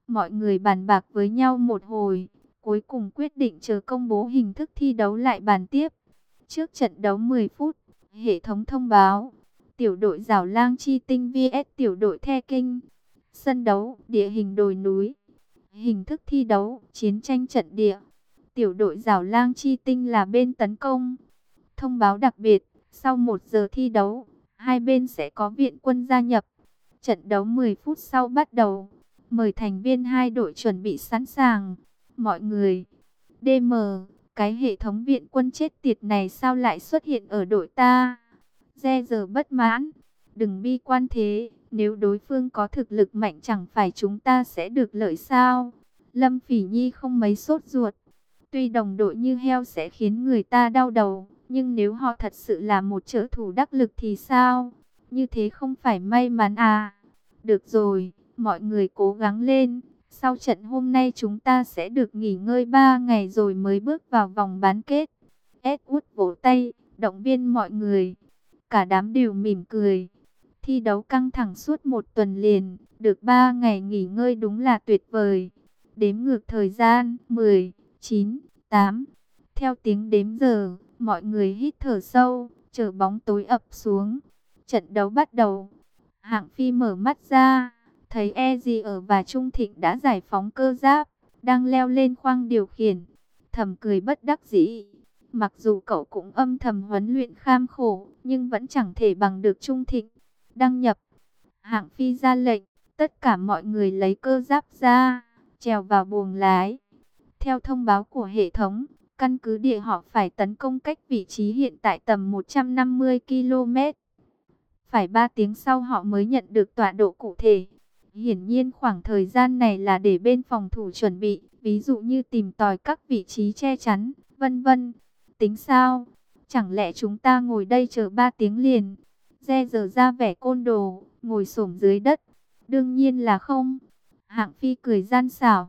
Mọi người bàn bạc với nhau một hồi, cuối cùng quyết định chờ công bố hình thức thi đấu lại bàn tiếp. Trước trận đấu 10 phút, hệ thống thông báo, tiểu đội Giảo Lang Chi Tinh vs tiểu đội The Kinh. Sân đấu, địa hình đồi núi. Hình thức thi đấu, chiến tranh trận địa. Tiểu đội Giảo Lang Chi Tinh là bên tấn công. Thông báo đặc biệt, sau 1 giờ thi đấu, hai bên sẽ có viện quân gia nhập. Trận đấu 10 phút sau bắt đầu. Mời thành viên hai đội chuẩn bị sẵn sàng. Mọi người, DM, cái hệ thống viện quân chết tiệt này sao lại xuất hiện ở đội ta? Re giờ bất mãn. Đừng bi quan thế, nếu đối phương có thực lực mạnh chẳng phải chúng ta sẽ được lợi sao? Lâm Phỉ Nhi không mấy sốt ruột. Tuy đồng đội như heo sẽ khiến người ta đau đầu, nhưng nếu họ thật sự là một trợ thủ đắc lực thì sao? Như thế không phải may mắn à? Được rồi, mọi người cố gắng lên. Sau trận hôm nay chúng ta sẽ được nghỉ ngơi 3 ngày rồi mới bước vào vòng bán kết. Edward vỗ tay, động viên mọi người. Cả đám đều mỉm cười. Thi đấu căng thẳng suốt 1 tuần liền, được 3 ngày nghỉ ngơi đúng là tuyệt vời. Đếm ngược thời gian, 10, 9, 8. Theo tiếng đếm giờ, mọi người hít thở sâu, chờ bóng tối ập xuống. Trận đấu bắt đầu. Hạng Phi mở mắt ra, thấy Ezier và Trung Thịnh đã giải phóng cơ giáp, đang leo lên khoang điều khiển. Thầm cười bất đắc dĩ. Mặc dù cậu cũng âm thầm huấn luyện kham khổ, nhưng vẫn chẳng thể bằng được Trung Thịnh. Đăng nhập. Hạng Phi ra lệnh, tất cả mọi người lấy cơ giáp ra, trèo vào buồng lái. Theo thông báo của hệ thống, căn cứ địa họ phải tấn công cách vị trí hiện tại tầm 150 km. Phải 3 tiếng sau họ mới nhận được tọa độ cụ thể. Hiển nhiên khoảng thời gian này là để bên phòng thủ chuẩn bị, ví dụ như tìm tòi các vị trí che chắn, vân vân. Tính sao? Chẳng lẽ chúng ta ngồi đây chờ 3 tiếng liền? Re giờ ra vẻ côn đồ, ngồi xổm dưới đất. Đương nhiên là không. Hạng Phi cười gian xảo.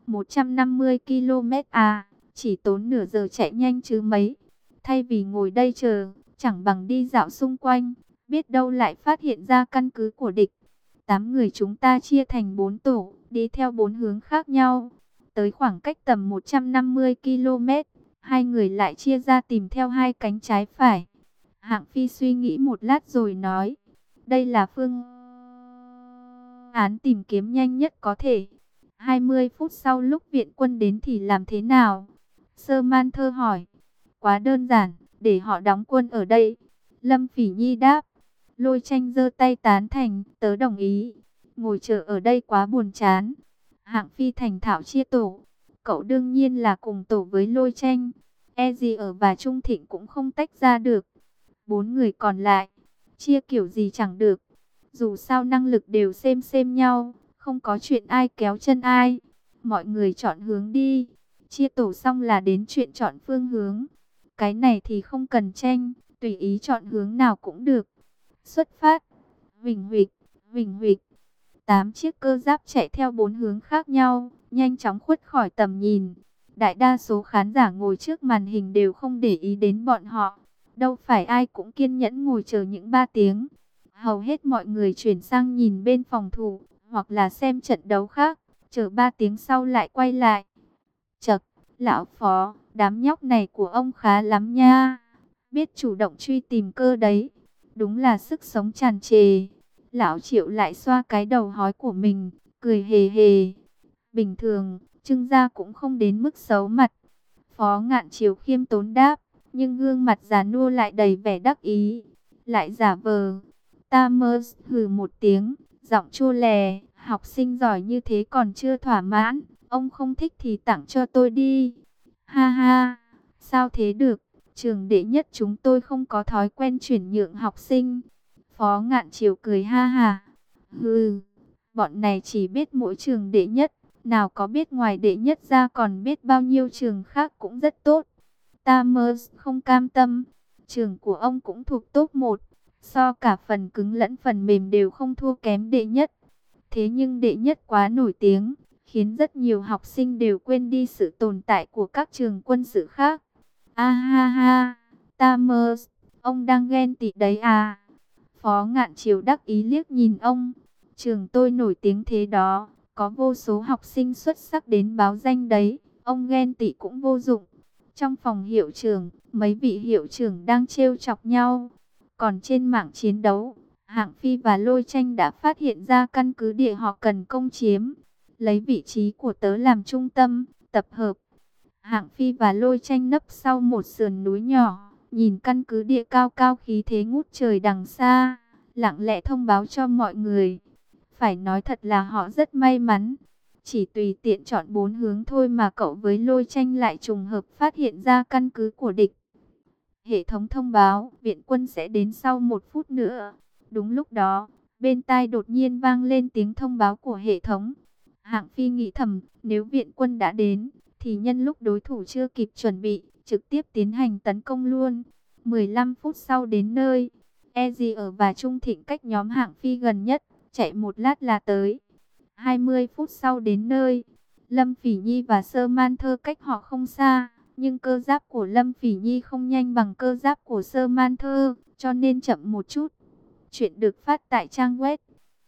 150 km à, chỉ tốn nửa giờ chạy nhanh chứ mấy. Thay vì ngồi đây chờ, chẳng bằng đi dạo xung quanh, biết đâu lại phát hiện ra căn cứ của địch. 8 người chúng ta chia thành 4 tổ, đi theo 4 hướng khác nhau. Tới khoảng cách tầm 150 km, hai người lại chia ra tìm theo hai cánh trái phải. Hạng Phi suy nghĩ một lát rồi nói, đây là phương án tìm kiếm nhanh nhất có thể. 20 phút sau lúc viện quân đến thì làm thế nào? Sơ Man Thơ hỏi. Quá đơn giản, để họ đóng quân ở đây. Lâm Phỉ Nhi đáp. Lôi Tranh giơ tay tán thành, tớ đồng ý. Ngồi chờ ở đây quá buồn chán. Hạng Phi thành thạo chia tổ. Cậu đương nhiên là cùng tổ với Lôi Tranh. Ezier và Trung Thịnh cũng không tách ra được. 4 người còn lại, chia kiểu gì chẳng được. Dù sao năng lực đều xem nhau, không có chuyện ai kéo chân ai. Mọi người chọn hướng đi. Chia tổ xong là đến chuyện chọn phương hướng. Cái này thì không cần tranh, tùy ý chọn hướng nào cũng được. Xuất phát. Vình huỵch, vình huỵch. 8 chiếc cơ giáp chạy theo 4 hướng khác nhau, nhanh chóng khuất khỏi tầm nhìn. Đại đa số khán giả ngồi trước màn hình đều không để ý đến bọn họ. Đâu phải ai cũng kiên nhẫn ngồi chờ những 3 tiếng. Hầu hết mọi người chuyển sang nhìn bên phòng thủ, hoặc là xem trận đấu khác, chờ 3 tiếng sau lại quay lại. Chậc, lão Phó, đám nhóc này của ông khá lắm nha. Biết chủ động truy tìm cơ đấy. Đúng là sức sống tràn trề. Lão Triệu lại xoa cái đầu hói của mình, cười hề hề. Bình thường, Trương gia cũng không đến mức xấu mặt. Phó Ngạn Chiếu khiêm tốn đáp, nhưng gương mặt già nua lại đầy vẻ đắc ý. Lại giả vờ. Ta mơ hừ một tiếng, giọng chua lè, học sinh giỏi như thế còn chưa thỏa mãn. Ông không thích thì tặng cho tôi đi. Ha ha, sao thế được? Trường đệ nhất chúng tôi không có thói quen chuyển nhượng học sinh. Phó Ngạn Chiếu cười ha ha. Hừ, bọn này chỉ biết mỗi trường đệ nhất. Nào có biết ngoài đệ nhất ra còn biết bao nhiêu trường khác cũng rất tốt. Ta mơ không cam tâm. Trường của ông cũng thuộc top 1. So cả phần cứng lẫn phần mềm đều không thua kém đệ nhất. Thế nhưng đệ nhất quá nổi tiếng, khiến rất nhiều học sinh đều quên đi sự tồn tại của các trường quân sự khác. A ha ha, ta mơ, ông đang ghen tị đấy à? Phó Ngạn Chiếu đắc ý liếc nhìn ông. Trường tôi nổi tiếng thế đó, Có vô số học sinh xuất sắc đến báo danh đấy, ông ghen tị cũng vô dụng. Trong phòng hiệu trưởng, mấy vị hiệu trưởng đang trêu chọc nhau. Còn trên mạng chiến đấu, Hạng Phi và Lôi Tranh đã phát hiện ra căn cứ địa họ cần công chiếm. Lấy vị trí của tớ làm trung tâm, tập hợp. Hạng Phi và Lôi Tranh nấp sau một sườn núi nhỏ, nhìn căn cứ địa cao cao khí thế ngút trời đằng xa, lặng lẽ thông báo cho mọi người. Phải nói thật là họ rất may mắn. Chỉ tùy tiện chọn 4 hướng thôi mà cậu với Lôi Tranh lại trùng hợp phát hiện ra căn cứ của địch. Hệ thống thông báo, viện quân sẽ đến sau 1 phút nữa. Đúng lúc đó, bên tai đột nhiên vang lên tiếng thông báo của hệ thống. Hạng Phi nghĩ thầm, nếu viện quân đã đến, thì nhân lúc đối thủ chưa kịp chuẩn bị, trực tiếp tiến hành tấn công luôn. 15 phút sau đến nơi, E.G.R và Trung Thịnh cách nhóm Hạng Phi gần nhất, chạy một lát là tới. 20 phút sau đến nơi, Lâm Phỉ Nhi và Sơ Man Thơ cách họ không xa, nhưng cơ giáp của Lâm Phỉ Nhi không nhanh bằng cơ giáp của Sơ Man Thơ, cho nên chậm một chút. Chuyện được phát tại trang web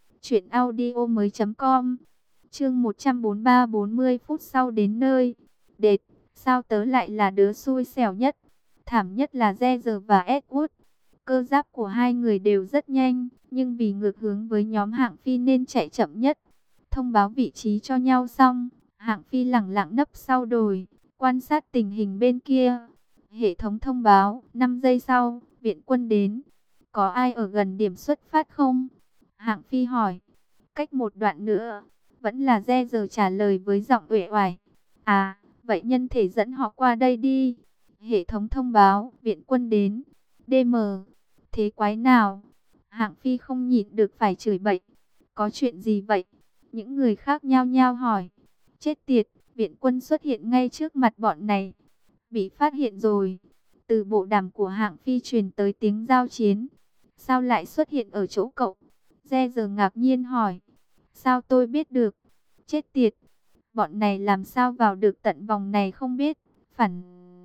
truyệnaudiomoi.com. Chương 143, 40 phút sau đến nơi. Đệt, sao tớ lại là đứa xui xẻo nhất? Thảm nhất là Roger và Edward. Cơ giáp của hai người đều rất nhanh, nhưng vì ngược hướng với nhóm Hạng Phi nên chạy chậm nhất. Thông báo vị trí cho nhau xong, Hạng Phi lẳng lặng nấp sau đồi, quan sát tình hình bên kia. Hệ thống thông báo, 5 giây sau, viện quân đến. Có ai ở gần điểm xuất phát không? Hạng Phi hỏi. Cách một đoạn nữa, vẫn là Roger trả lời với giọng uể oải. À, vậy nhân thể dẫn họ qua đây đi. Hệ thống thông báo, viện quân đến. DM, thế quái nào? Hạng Phi không nhịn được phải chửi bậy. Có chuyện gì vậy? Những người khác nhao nhao hỏi. Chết tiệt, viện quân xuất hiện ngay trước mặt bọn này. Bị phát hiện rồi. Từ bộ đàm của Hạng Phi truyền tới tiếng giao chiến. Sao lại xuất hiện ở chỗ cậu? Roger ngạc nhiên hỏi. Sao tôi biết được? Chết tiệt, bọn này làm sao vào được tận vòng này không biết. Phản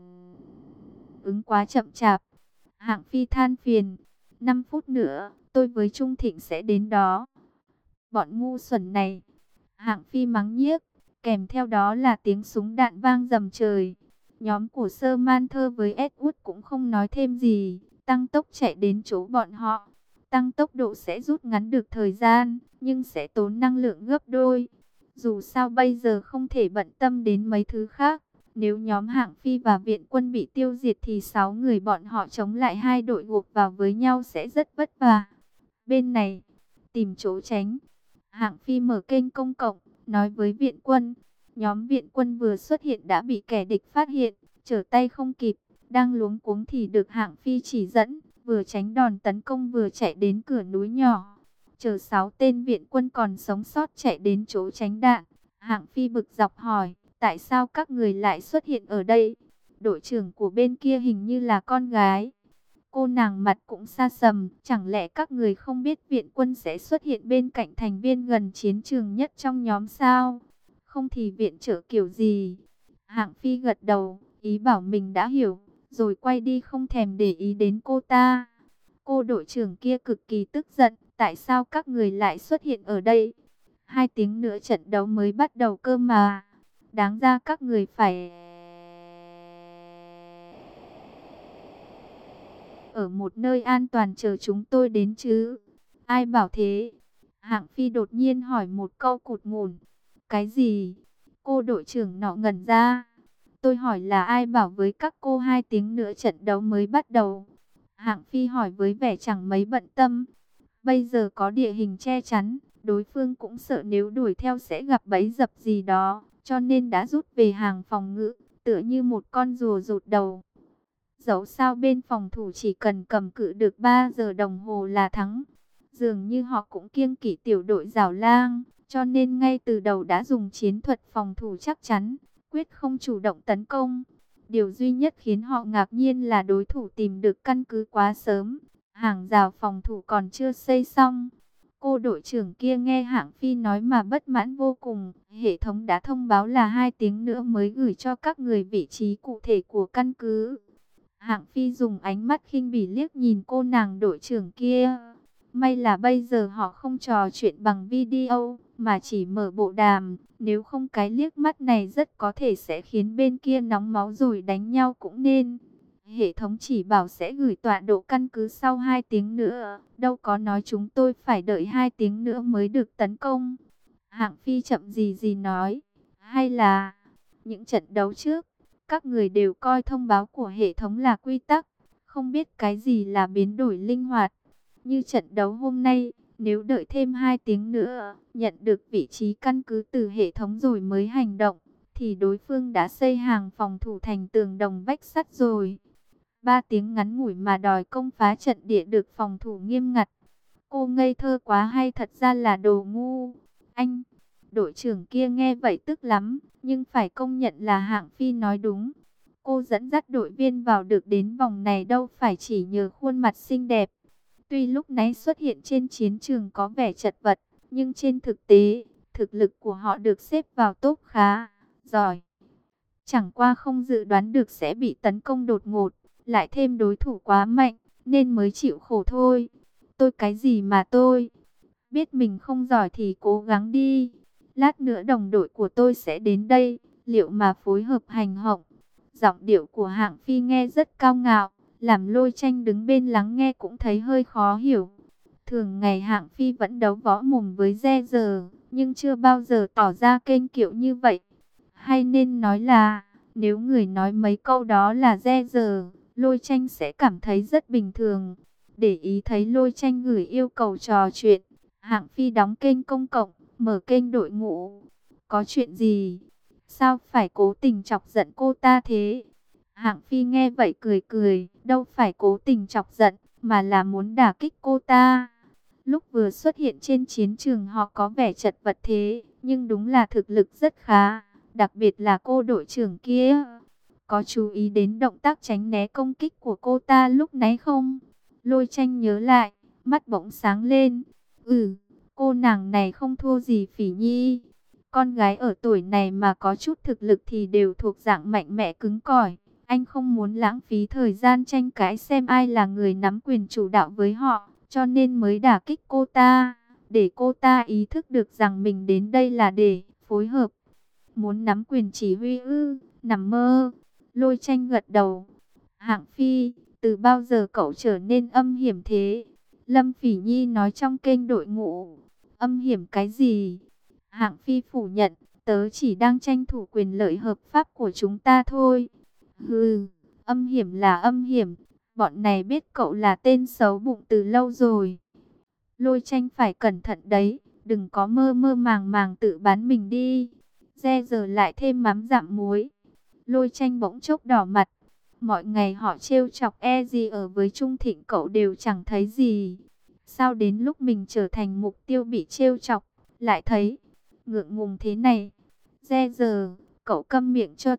ứng quá chậm chạp. Hạng Phi than phiền. 5 phút nữa, tôi với Trung Thịnh sẽ đến đó. Bọn ngu xuẩn này. Hạng Phi mắng nhiếc. Kèm theo đó là tiếng súng đạn vang rầm trời. Nhóm của Sơ Man Thơ với Edward cũng không nói thêm gì, tăng tốc chạy đến chỗ bọn họ. Tăng tốc độ sẽ rút ngắn được thời gian, nhưng sẽ tốn năng lượng gấp đôi. Dù sao bây giờ không thể bận tâm đến mấy thứ khác. Nếu nhóm Hạng Phi và viện quân bị tiêu diệt thì 6 người bọn họ chống lại hai đội gộp vào với nhau sẽ rất vất vả. Bên này, tìm chỗ tránh. Hạng Phi mở kênh công cộng, nói với viện quân. Nhóm viện quân vừa xuất hiện đã bị kẻ địch phát hiện, trở tay không kịp. Đang luống cuống thì được Hạng Phi chỉ dẫn, vừa tránh đòn tấn công vừa chạy đến cửa núi nhỏ. Chờ 6 tên viện quân còn sống sót chạy đến chỗ tránh đạn. Hạng Phi bực dọc hỏi, tại sao các người lại xuất hiện ở đây? Đội trưởng của bên kia hình như là con gái. Cô nàng mặt cũng xa sầm, chẳng lẽ các người không biết viện quân sẽ xuất hiện bên cạnh thành viên gần chiến trường nhất trong nhóm sao? Không thì viện trợ kiểu gì? Hạng Phi gật đầu, ý bảo mình đã hiểu, rồi quay đi không thèm để ý đến cô ta. Cô đội trưởng kia cực kỳ tức giận, tại sao các người lại xuất hiện ở đây? 2 tiếng nữa trận đấu mới bắt đầu cơ mà. Đáng ra các người phải ở một nơi an toàn chờ chúng tôi đến chứ. Ai bảo thế? Hạng Phi đột nhiên hỏi một câu cụt ngùn. Cái gì? Cô đội trưởng nọ ngẩn ra. Tôi hỏi là ai bảo với các cô 2 tiếng nữa trận đấu mới bắt đầu. Hạng Phi hỏi với vẻ chẳng mấy bận tâm. Bây giờ có địa hình che chắn, đối phương cũng sợ nếu đuổi theo sẽ gặp bẫy dập gì đó, cho nên đã rút về hàng phòng ngự, tựa như một con rùa rụt đầu. Dẫu sao bên phòng thủ chỉ cần cầm cự được 3 giờ đồng hồ là thắng. Dường như họ cũng kiêng kỵ tiểu đội Giảo Lang, cho nên ngay từ đầu đã dùng chiến thuật phòng thủ chắc chắn, quyết không chủ động tấn công. Điều duy nhất khiến họ ngạc nhiên là đối thủ tìm được căn cứ quá sớm, hàng rào phòng thủ còn chưa xây xong. Cô đội trưởng kia nghe Hạng Phi nói mà bất mãn vô cùng. Hệ thống đã thông báo là 2 tiếng nữa mới gửi cho các người vị trí cụ thể của căn cứ. Hạng Phi dùng ánh mắt khinh bỉ liếc nhìn cô nàng đội trưởng kia. May là bây giờ họ không trò chuyện bằng video, mà chỉ mở bộ đàm. Nếu không cái liếc mắt này rất có thể sẽ khiến bên kia nóng máu rồi đánh nhau cũng nên. Hệ thống chỉ bảo sẽ gửi tọa độ căn cứ sau 2 tiếng nữa. Đâu có nói chúng tôi phải đợi 2 tiếng nữa mới được tấn công. Hạng Phi chậm gì gì nói. Hay là những trận đấu trước, các người đều coi thông báo của hệ thống là quy tắc. Không biết cái gì là biến đổi linh hoạt. Như trận đấu hôm nay, nếu đợi thêm 2 tiếng nữa, nhận được vị trí căn cứ từ hệ thống rồi mới hành động, thì đối phương đã xây hàng phòng thủ thành tường đồng vách sắt rồi. 3 tiếng ngắn ngủi mà đòi công phá trận địa được phòng thủ nghiêm ngặt. Cô ngây thơ quá hay thật ra là đồ ngu? Anh, đội trưởng kia nghe vậy tức lắm, nhưng phải công nhận là Hạng Phi nói đúng. Cô dẫn dắt đội viên vào được đến vòng này đâu phải chỉ nhờ khuôn mặt xinh đẹp. Tuy lúc nãy xuất hiện trên chiến trường có vẻ chật vật, nhưng trên thực tế, thực lực của họ được xếp vào top khá giỏi. Chẳng qua không dự đoán được sẽ bị tấn công đột ngột, lại thêm đối thủ quá mạnh, nên mới chịu khổ thôi. Tôi cái gì mà tôi, biết mình không giỏi thì cố gắng đi. Lát nữa đồng đội của tôi sẽ đến đây, liệu mà phối hợp hành động. Giọng điệu của Hạng Phi nghe rất cao ngạo, làm Lôi Tranh đứng bên lắng nghe cũng thấy hơi khó hiểu. Thường ngày Hạng Phi vẫn đấu võ mồm với Re Giờ, nhưng chưa bao giờ tỏ ra kênh kiệu như vậy. Hay nên nói là, nếu người nói mấy câu đó là Re Giờ, Lôi Tranh sẽ cảm thấy rất bình thường. Để ý thấy Lôi Tranh gửi yêu cầu trò chuyện, Hạng Phi đóng kênh công cộng, mở kênh đội ngũ. Có chuyện gì? Sao phải cố tình chọc giận cô ta thế? Hạng Phi nghe vậy cười cười, đâu phải cố tình chọc giận, mà là muốn đả kích cô ta. Lúc vừa xuất hiện trên chiến trường họ có vẻ chật vật thế, nhưng đúng là thực lực rất khá, đặc biệt là cô đội trưởng kia. Có chú ý đến động tác tránh né công kích của cô ta lúc nãy không? Lôi Tranh nhớ lại, mắt bỗng sáng lên. Cô nàng này không thua gì Phỉ Nhi. Con gái ở tuổi này mà có chút thực lực thì đều thuộc dạng mạnh mẽ cứng cỏi. Anh không muốn lãng phí thời gian tranh cãi xem ai là người nắm quyền chủ đạo với họ, cho nên mới đả kích cô ta, để cô ta ý thức được rằng mình đến đây là để phối hợp. Muốn nắm quyền chỉ huy ư? Nằm mơ. Lôi Tranh gật đầu. Hạng Phi, từ bao giờ cậu trở nên âm hiểm thế? Lâm Phỉ Nhi nói trong kênh đội ngũ. Âm hiểm cái gì? Hạng Phi phủ nhận, tớ chỉ đang tranh thủ quyền lợi hợp pháp của chúng ta thôi. Hừ, âm hiểm là âm hiểm, bọn này biết cậu là tên xấu bụng từ lâu rồi. Lôi Tranh phải cẩn thận đấy, đừng có mơ mơ màng màng tự bán mình đi. Re giờ lại thêm mắm dặm muối. Lôi Tranh bỗng chốc đỏ mặt. Mọi ngày họ trêu chọc gì ở với Trung Thịnh cậu đều chẳng thấy gì. Sao đến lúc mình trở thành mục tiêu bị trêu chọc, lại thấy ngượng ngùng thế này? Re giờ, cậu câm miệng cho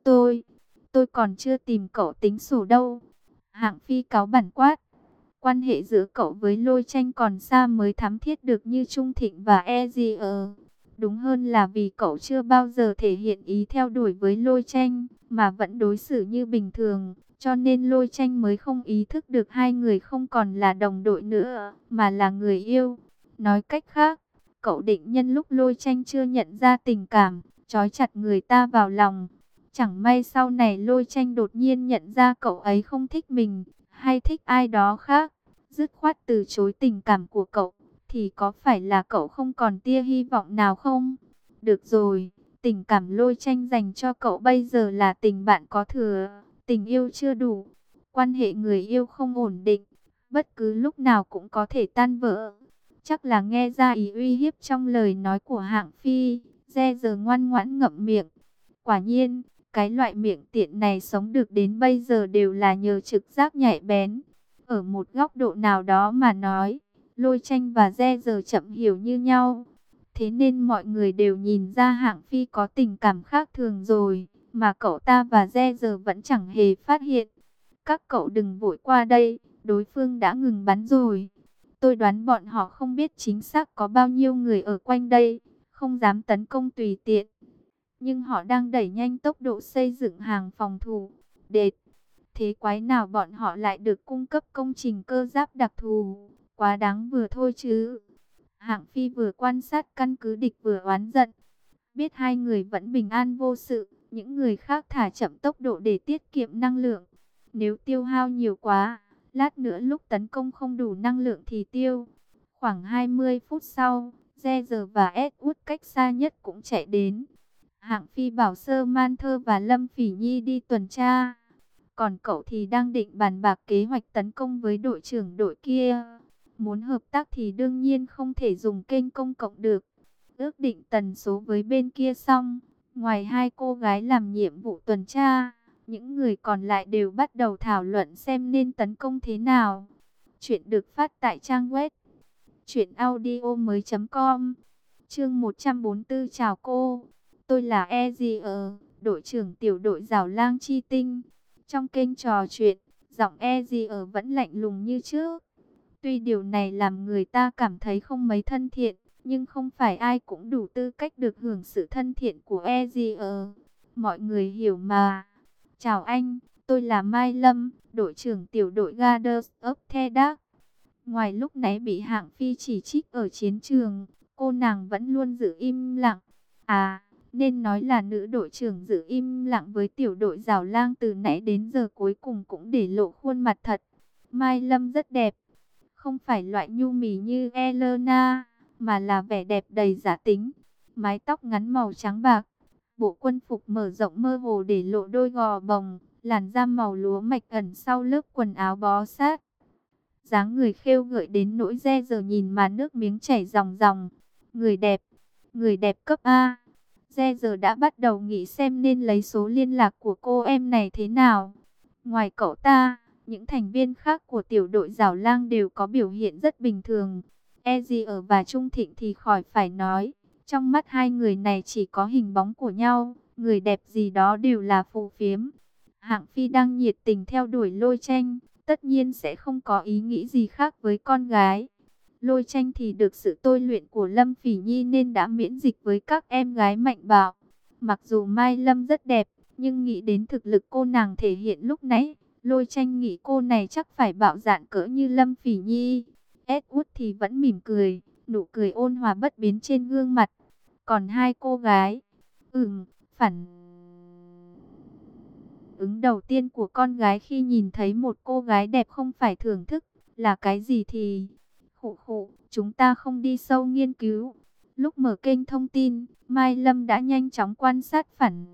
tôi còn chưa tìm cậu tính sổ đâu. Hạng Phi cáu bẳn quát. Quan hệ giữa cậu với Lôi Tranh còn xa mới thắm thiết được như Trung Thịnh và EZR. Đúng hơn là vì cậu chưa bao giờ thể hiện ý theo đuổi với Lôi Tranh, mà vẫn đối xử như bình thường. Cho nên Lôi Tranh mới không ý thức được hai người không còn là đồng đội nữa, mà là người yêu. Nói cách khác, cậu định nhân lúc Lôi Tranh chưa nhận ra tình cảm, trói chặt người ta vào lòng. Chẳng may sau này Lôi Tranh đột nhiên nhận ra cậu ấy không thích mình, hay thích ai đó khác, dứt khoát từ chối tình cảm của cậu, thì có phải là cậu không còn tia hy vọng nào không? Được rồi, tình cảm Lôi Tranh dành cho cậu bây giờ là tình bạn có thừa, tình yêu chưa đủ. Quan hệ người yêu không ổn định, bất cứ lúc nào cũng có thể tan vỡ. Chắc là nghe ra ý uy hiếp trong lời nói của Hạng Phi, Re giờ ngoan ngoãn ngậm miệng. Quả nhiên, cái loại miệng tiện này sống được đến bây giờ đều là nhờ trực giác nhạy bén. Ở một góc độ nào đó mà nói, Lôi Tranh và Re giờ chậm hiểu như nhau. Thế nên mọi người đều nhìn ra Hạng Phi có tình cảm khác thường rồi, mà cậu ta và Re giờ vẫn chẳng hề phát hiện. Các cậu đừng vội qua đây, đối phương đã ngừng bắn rồi. Tôi đoán bọn họ không biết chính xác có bao nhiêu người ở quanh đây, không dám tấn công tùy tiện. Nhưng họ đang đẩy nhanh tốc độ xây dựng hàng phòng thủ. Đệt, thế quái nào bọn họ lại được cung cấp công trình cơ giáp đặc thù, quá đáng vừa thôi chứ. Hạng Phi vừa quan sát căn cứ địch vừa oán giận. Biết hai người vẫn bình an vô sự, những người khác thả chậm tốc độ để tiết kiệm năng lượng. Nếu tiêu hao nhiều quá, lát nữa lúc tấn công không đủ năng lượng thì tiêu. Khoảng 20 phút sau, Roger và Edward cách xa nhất cũng chạy đến. Hạng Phi bảo Sơ Man Thơ và Lâm Phỉ Nhi đi tuần tra. Còn cậu thì đang định bàn bạc kế hoạch tấn công với đội trưởng đội kia. Muốn hợp tác thì đương nhiên không thể dùng kênh công cộng được. Ước định tần số với bên kia xong, ngoài hai cô gái làm nhiệm vụ tuần tra, những người còn lại đều bắt đầu thảo luận xem nên tấn công thế nào. Chuyện được phát tại trang web truyệnaudiomoi.com. Chương 144. Chào cô, tôi là Ezier, đội trưởng tiểu đội Giảo Lang Chi Tinh. Trong kênh trò chuyện, giọng Ezier vẫn lạnh lùng như trước. Tuy điều này làm người ta cảm thấy không mấy thân thiện, nhưng không phải ai cũng đủ tư cách được hưởng sự thân thiện của Ezier. Mọi người hiểu mà. Chào anh, tôi là Mai Lâm, đội trưởng tiểu đội Guardians of the Dark. Ngoài lúc nãy bị Hạng Phi chỉ trích ở chiến trường, cô nàng vẫn luôn giữ im lặng. À, nên nói là nữ đội trưởng giữ im lặng với tiểu đội Giảo Lang từ nãy đến giờ cuối cùng cũng để lộ khuôn mặt thật. Mai Lâm rất đẹp, không phải loại nhu mì như Elena, mà là vẻ đẹp đầy giả tính. Mái tóc ngắn màu trắng bạc, bộ quân phục mở rộng mơ hồ để lộ đôi gò bồng, làn da màu lúa mạch ẩn sau lớp quần áo bó sát. Dáng người khêu gợi đến nỗi giờ nhìn mà nước miếng chảy ròng ròng. Người đẹp cấp A. Giờ đã bắt đầu nghĩ xem nên lấy số liên lạc của cô em này thế nào. Ngoài cậu ta, những thành viên khác của tiểu đội Giảo Lang đều có biểu hiện rất bình thường. Ezier và Trung Thịnh thì khỏi phải nói. Trong mắt hai người này chỉ có hình bóng của nhau, người đẹp gì đó đều là phù phiếm. Hạng Phi đang nhiệt tình theo đuổi Lôi Tranh, tất nhiên sẽ không có ý nghĩ gì khác với con gái. Lôi Tranh thì được sự tôi luyện của Lâm Phỉ Nhi nên đã miễn dịch với các em gái mạnh bạo. Mặc dù Mai Lâm rất đẹp, nhưng nghĩ đến thực lực cô nàng thể hiện lúc nãy, Lôi Tranh nghĩ cô này chắc phải bạo dạn cỡ như Lâm Phỉ Nhi. Edward thì vẫn mỉm cười, nụ cười ôn hòa bất biến trên gương mặt. Còn hai cô gái, phản ứng đầu tiên của con gái khi nhìn thấy một cô gái đẹp không phải thưởng thức, là cái gì thì... chúng ta không đi sâu nghiên cứu. Lúc mở kênh thông tin, Mai Lâm đã nhanh chóng quan sát phản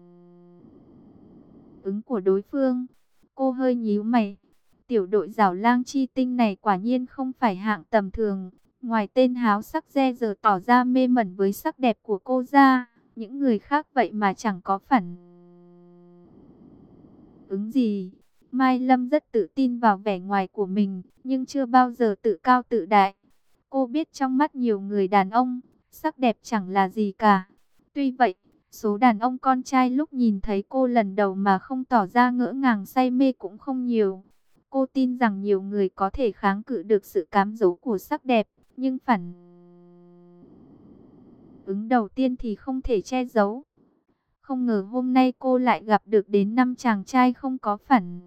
ứng của đối phương. Cô hơi nhíu mày. Tiểu đội Giảo Lang Chi Tinh này quả nhiên không phải hạng tầm thường. Ngoài tên háo sắc giờ tỏ ra mê mẩn với sắc đẹp của cô ra, những người khác vậy mà chẳng có phản ứng gì. Mai Lâm rất tự tin vào vẻ ngoài của mình, nhưng chưa bao giờ tự cao tự đại. Cô biết trong mắt nhiều người đàn ông, sắc đẹp chẳng là gì cả. Tuy vậy, số đàn ông con trai lúc nhìn thấy cô lần đầu mà không tỏ ra ngỡ ngàng say mê cũng không nhiều. Cô tin rằng nhiều người có thể kháng cự được sự cám dỗ của sắc đẹp, nhưng phản ứng đầu tiên thì không thể che giấu. Không ngờ hôm nay cô lại gặp được đến 5 chàng trai không có phản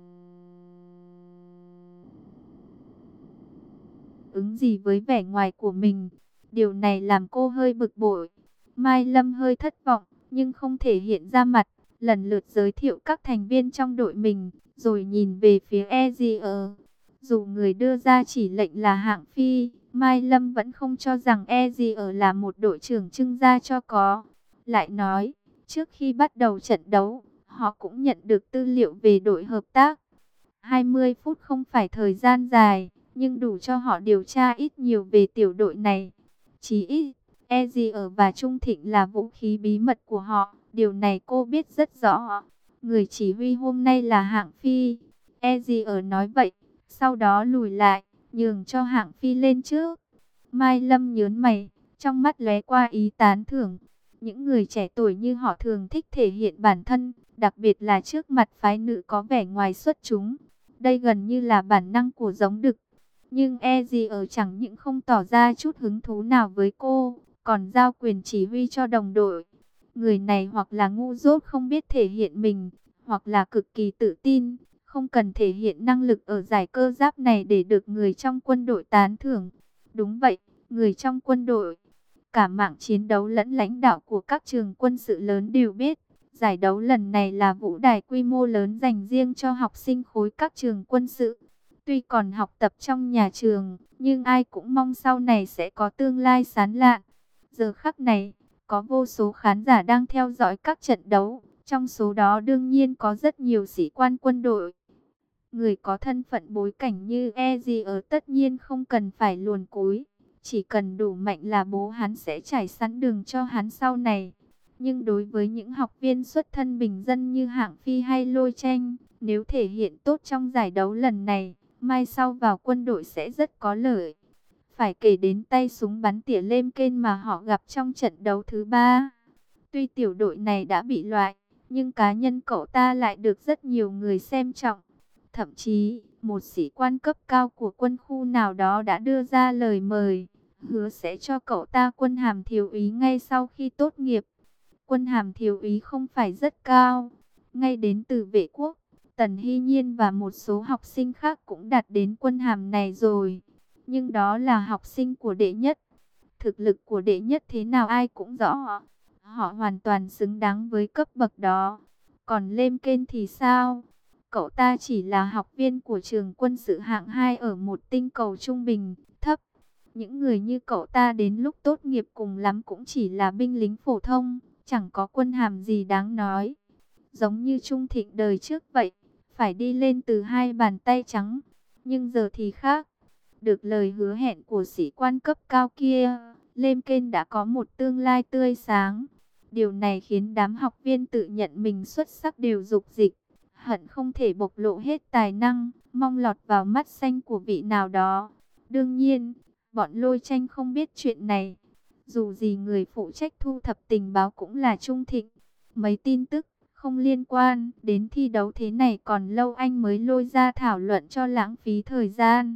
ứng gì với vẻ ngoài của mình. Điều này làm cô hơi bực bội. Mai Lâm hơi thất vọng, nhưng không thể hiện ra mặt. Lần lượt giới thiệu các thành viên trong đội mình, rồi nhìn về phía Ezier. Dù người đưa ra chỉ lệnh là Hạng Phi, Mai Lâm vẫn không cho rằng Ezier là một đội trưởng trưng ra cho có. Lại nói, trước khi bắt đầu trận đấu, họ cũng nhận được tư liệu về đội hợp tác. 20 phút không phải thời gian dài, nhưng đủ cho họ điều tra ít nhiều về tiểu đội này. Chí ít, Ezier và Trung Thịnh là vũ khí bí mật của họ, điều này cô biết rất rõ. Người chỉ huy hôm nay là Hạng Phi. Ezier nói vậy, sau đó lùi lại, nhường cho Hạng Phi lên trước. Mai Lâm nhớn mày, trong mắt lóe qua ý tán thưởng. Những người trẻ tuổi như họ thường thích thể hiện bản thân, đặc biệt là trước mặt phái nữ có vẻ ngoài xuất chúng. Đây gần như là bản năng của giống đực. Nhưng Ezier chẳng những không tỏ ra chút hứng thú nào với cô, còn giao quyền chỉ huy cho đồng đội. Người này hoặc là ngu dốt không biết thể hiện mình, hoặc là cực kỳ tự tin, không cần thể hiện năng lực ở giải cơ giáp này để được người trong quân đội tán thưởng. Đúng vậy, người trong quân đội, cả mảng chiến đấu lẫn lãnh đạo của các trường quân sự lớn đều biết. Giải đấu lần này là vũ đài quy mô lớn dành riêng cho học sinh khối các trường quân sự. Tuy còn học tập trong nhà trường, nhưng ai cũng mong sau này sẽ có tương lai sáng lạn. Giờ khắc này, có vô số khán giả đang theo dõi các trận đấu. Trong số đó đương nhiên có rất nhiều sĩ quan quân đội. Người có thân phận bối cảnh như Ezio tất nhiên không cần phải luồn cúi. Chỉ cần đủ mạnh là bố hắn sẽ trải sẵn đường cho hắn sau này. Nhưng đối với những học viên xuất thân bình dân như Hạng Phi hay Lôi Tranh, nếu thể hiện tốt trong giải đấu lần này, mai sau vào quân đội sẽ rất có lợi. Phải kể đến tay súng bắn tỉa lêm kên mà họ gặp trong trận đấu thứ 3. Tuy tiểu đội này đã bị loại, nhưng cá nhân cậu ta lại được rất nhiều người xem trọng. Thậm chí, một sĩ quan cấp cao của quân khu nào đó đã đưa ra lời mời, hứa sẽ cho cậu ta quân hàm thiếu úy ngay sau khi tốt nghiệp. Quân hàm thiếu úy không phải rất cao, ngay đến từ vệ quốc, Tần Hy Nhiên và một số học sinh khác cũng đạt đến quân hàm này rồi. Nhưng đó là học sinh của đệ nhất. Thực lực của đệ nhất thế nào ai cũng rõ. Họ hoàn toàn xứng đáng với cấp bậc đó. Còn Lêm Kên thì sao? Cậu ta chỉ là học viên của trường quân sự hạng 2 ở một tinh cầu trung bình, thấp. Những người như cậu ta đến lúc tốt nghiệp cùng lắm cũng chỉ là binh lính phổ thông, chẳng có quân hàm gì đáng nói. Giống như Trung Thịnh đời trước vậy, phải đi lên từ hai bàn tay trắng. Nhưng giờ thì khác. Được lời hứa hẹn của sĩ quan cấp cao kia, Lêm Kên đã có một tương lai tươi sáng. Điều này khiến đám học viên tự nhận mình xuất sắc đều dục dịch, hận không thể bộc lộ hết tài năng, mong lọt vào mắt xanh của vị nào đó. Đương nhiên, bọn Lôi Tranh không biết chuyện này. Dù gì người phụ trách thu thập tình báo cũng là Trung Thịnh. Mấy tin tức không liên quan đến thi đấu thế này còn lâu anh mới lôi ra thảo luận cho lãng phí thời gian.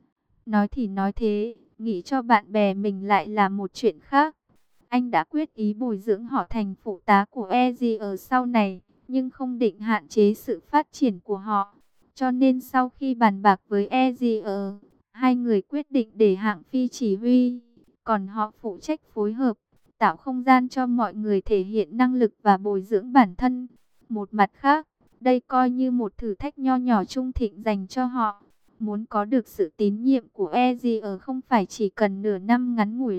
Nói thì nói thế, nghĩ cho bạn bè mình lại là một chuyện khác. Anh đã quyết ý bồi dưỡng họ thành phụ tá của EZ ở sau này, nhưng không định hạn chế sự phát triển của họ. Cho nên sau khi bàn bạc với EZ, hai người quyết định để Hạng Phi chỉ huy, còn họ phụ trách phối hợp, tạo không gian cho mọi người thể hiện năng lực và bồi dưỡng bản thân. Một mặt khác, đây coi như một thử thách nho nhỏ Trung Thịnh dành cho họ. Muốn có được sự tín nhiệm của EZ không phải chỉ cần nửa năm ngắn ngủi